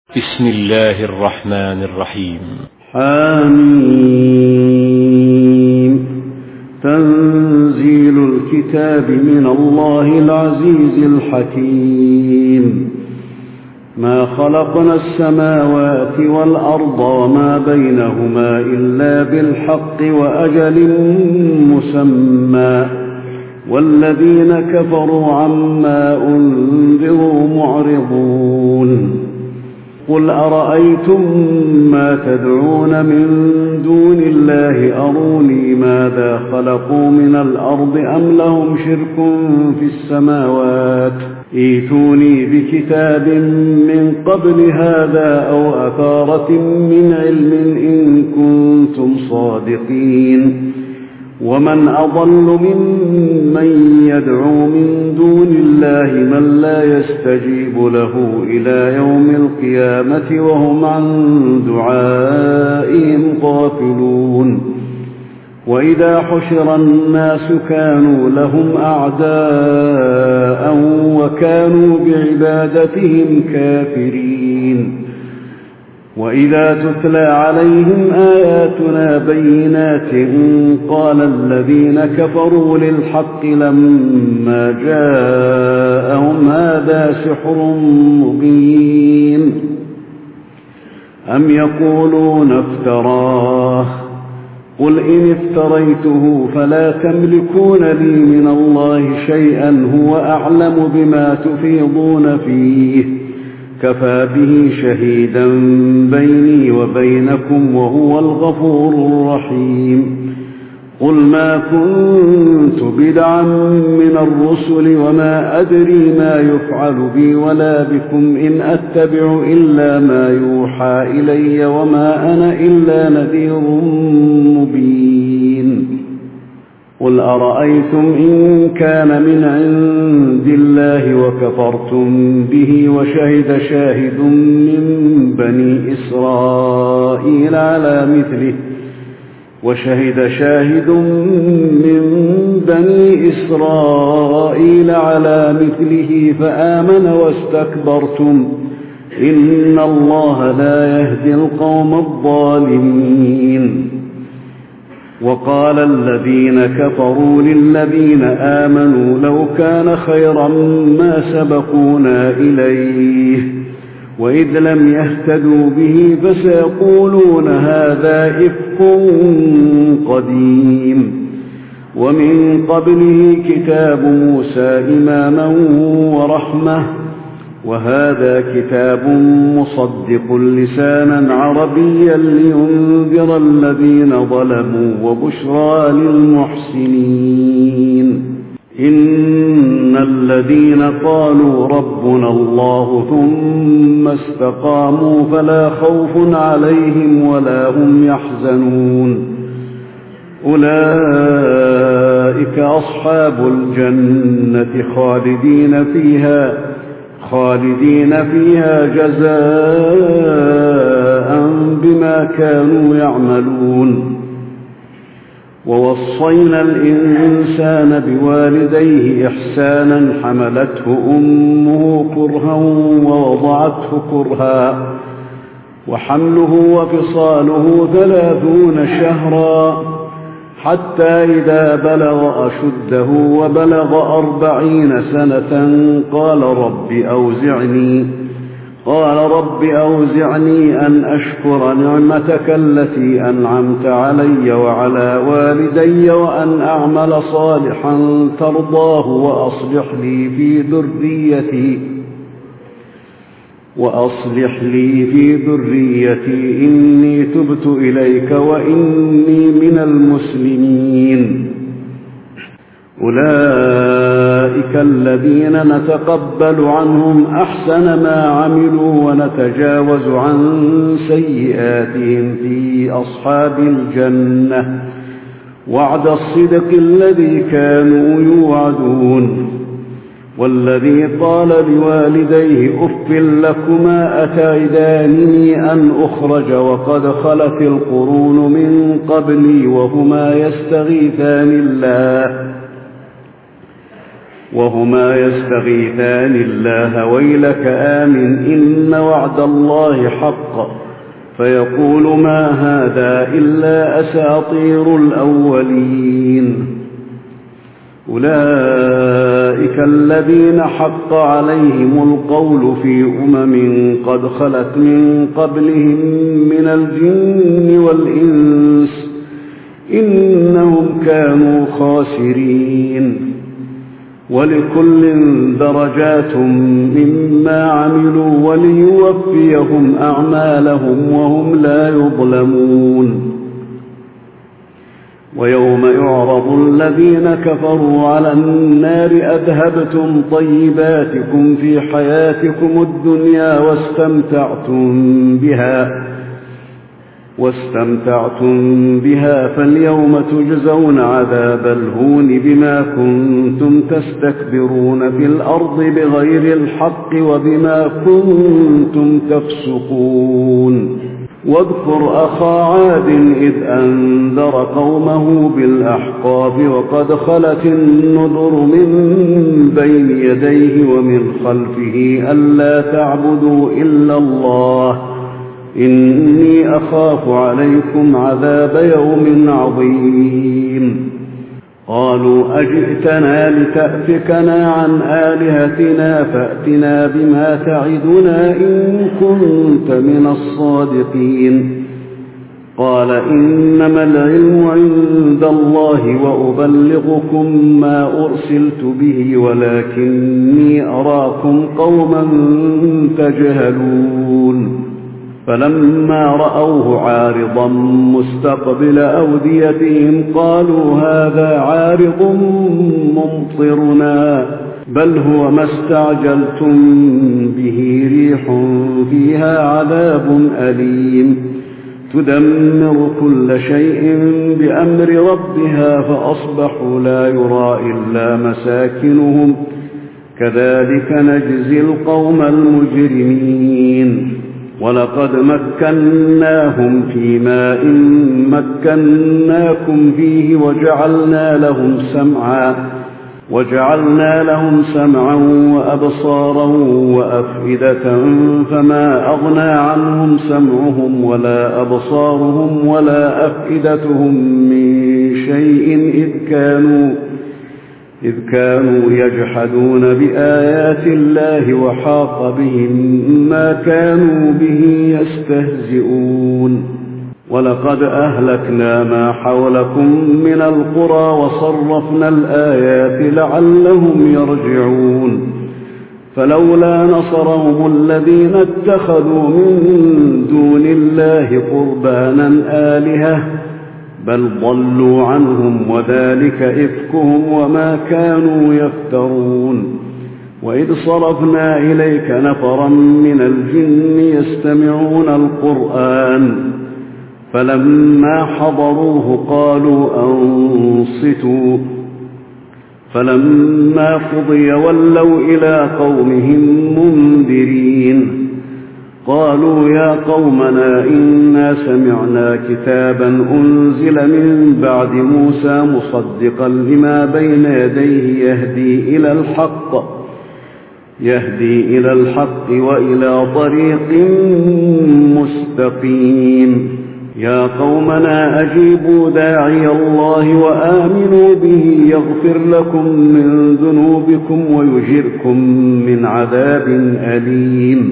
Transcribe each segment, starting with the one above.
بسم الله الرحمن الرحيم. حميم. تنزيل الكتاب من الله العزيز الحكيم. ما خلقنا السماوات والأرض وما بينهما إلا بالحق وأجل مسمى، والذين كفروا عما أنذروا معرضون. قل أرأيتم ما تدعون من دون الله أروني ماذا خلقوا من الأرض أم لهم شرك في السماوات، ائتوني بكتاب من قبل هذا أو أثارة من علم إن كنتم صادقين. ومن أضل ممن يدعو من دون الله من لا يستجيب له إلى يوم القيامة وهم عن دعائهم غافلون. وإذا حشر الناس كانوا لهم أعداء وكانوا بعبادتهم كافرين. وإذا تتلى عليهم آياتنا بينات قال الذين كفروا للحق لما جاءهم هذا سحر مبين. أم يقولون افتراه، قل إن افتريته فلا تملكون لي من الله شيئا هو أعلم بما تفيضون فيه، كفى به شهيدا بيني وبينكم وهو الغفور الرحيم. قل ما كنت بدعا من الرسل وما أدري ما يفعل بي ولا بكم إن أتبع إلا ما يوحى إلي وما أنا إلا نذير مبين. قل أرأيتم إن كان من عند الله وكفرتم به وشهد شاهد من بني إسرائيل على مثله فآمن واستكبرتم إن الله لا يهدي القوم الظالمين. وقال الذين كفروا للذين آمنوا لو كان خيرا ما سبقونا إليه، وإذ لم يهتدوا به فسيقولون هذا إفك قديم. ومن قبله كتاب موسى إماما ورحمة، وهذا كتاب مصدق لسانا عربيا لينذر الذين ظلموا وبشرى للمحسنين. إن الذين قالوا ربنا الله ثم استقاموا فلا خوف عليهم ولا هم يحزنون، أولئك أصحاب الجنة خالدين فيها جزاء بما كانوا يعملون. ووصينا الإنسان بوالديه إحسانا حملته أمه كرها ووضعته كرها وحمله وفصاله 30 شهرا حتى إذا بلغ أشده وبلغ 40 سنة قال رب أوزعني أن أشكر نعمتك التي أنعمت علي وعلى والدي وأن أعمل صالحا ترضاه وأصلح لي في ذريتي إني تبت إليك وإني من المسلمين. أولئك الذين نتقبل عنهم أحسن ما عملوا ونتجاوز عن سيئاتهم في أصحاب الجنة وعد الصدق الذي كانوا يوعدون. والذي قال لوالديه أف لكما أتعدانني أن أخرج وقد خلت القرون من قبلي وهما يستغيثان الله وهما يستغيثان الله ويلك آمن إن وعد الله حق فيقول ما هذا إلا أساطير الأولين. أولئك الذين حق عليهم القول في قد خلت من قبلهم من الجن والإنس إنهم كانوا خاسرين. ولكل درجات مما عملوا وليوفيهم أعمالهم وهم لا يظلمون. ويوم يعرض الذين كفروا على النار أذهبتم طيباتكم في حياتكم الدنيا واستمتعتم بها فاليوم تجزون عذاب الهون بما كنتم تستكبرون في الأرض بغير الحق وبما كنتم تفسقون. واذكر أخا عاد إذ أنذر قومه بالأحقاف وقد خلت النذر من بين يديه ومن خلفه ألا تعبدوا إلا الله إني أخاف عليكم عذاب يوم عظيم. قالوا أجئتنا لتأفكنا عن آلهتنا فأتنا بما تعدنا إن كنت من الصادقين. قال إنما العلم عند الله وأبلغكم ما أرسلت به ولكني أراكم قوما تجهلون. فلما رأوه عارضا مستقبل أوديتهم قالوا هذا عارض ممطرنا بل هو ما استعجلتم به ريح فيها عذاب أليم تدمر كل شيء بأمر ربها فأصبحوا لا يرى إلا مساكنهم كذلك نجزي القوم المجرمين. ولقد مكناهم في ماء مكناكم فيه وجعلنا لهم سمعا وأبصارا وأفئدة فما أغنى عنهم سمعهم ولا أبصارهم ولا أفئدتهم من شيء إذ كانوا يجحدون بآيات الله وحاق بهم ما كانوا به يستهزئون. ولقد أهلكنا ما حولكم من القرى وصرفنا الآيات لعلهم يرجعون. فلولا نصرهم الذين اتخذوا من دون الله قربانا آلهة بل ضلوا عنهم وذلك إفكهم وما كانوا يفترون. وإذ صرفنا إليك نفرا من الجن يستمعون القرآن فلما حضروه قالوا أنصتوا فلما قضي ولوا إلى قومهم منذرين. قالوا يا قومنا إنا سمعنا كتابا أنزل من بعد موسى مصدقا لما بين يديه يهدي إلى الحق وإلى طريق مستقيم. يا قومنا أجيبوا داعي الله وآمنوا به يغفر لكم من ذنوبكم ويجركم من عذاب أليم.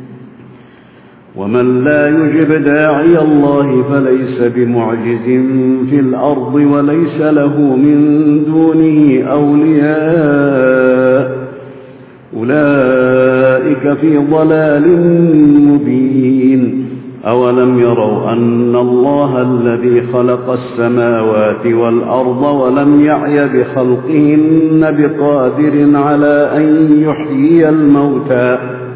ومن لا يجب داعي الله فليس بمعجز في الأرض وليس له من دونه أولياء أولئك في ضلال مبين. أولم يروا أن الله الذي خلق السماوات والأرض ولم يعي بخلقهن بقادر على أن يحيي الموتى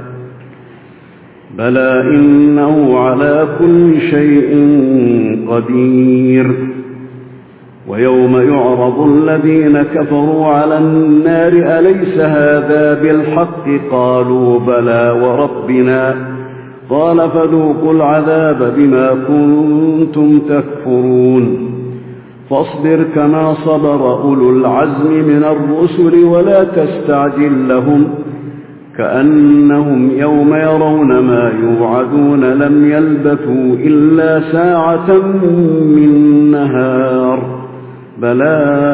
بلى إنه على كل شيء قدير. ويوم يعرض الذين كفروا على النار أليس هذا بالحق قالوا بلى وربنا قال فذوقوا العذاب بما كنتم تكفرون. فاصبر كما صبر أولو العزم من الرسل ولا تستعجل لهم كأنهم يوم يرون ما يوعدون لم يلبثوا إلا ساعة من نهار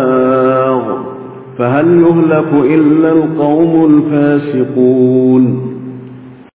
بلاغ فهل يهلك إلا القوم الفاسقون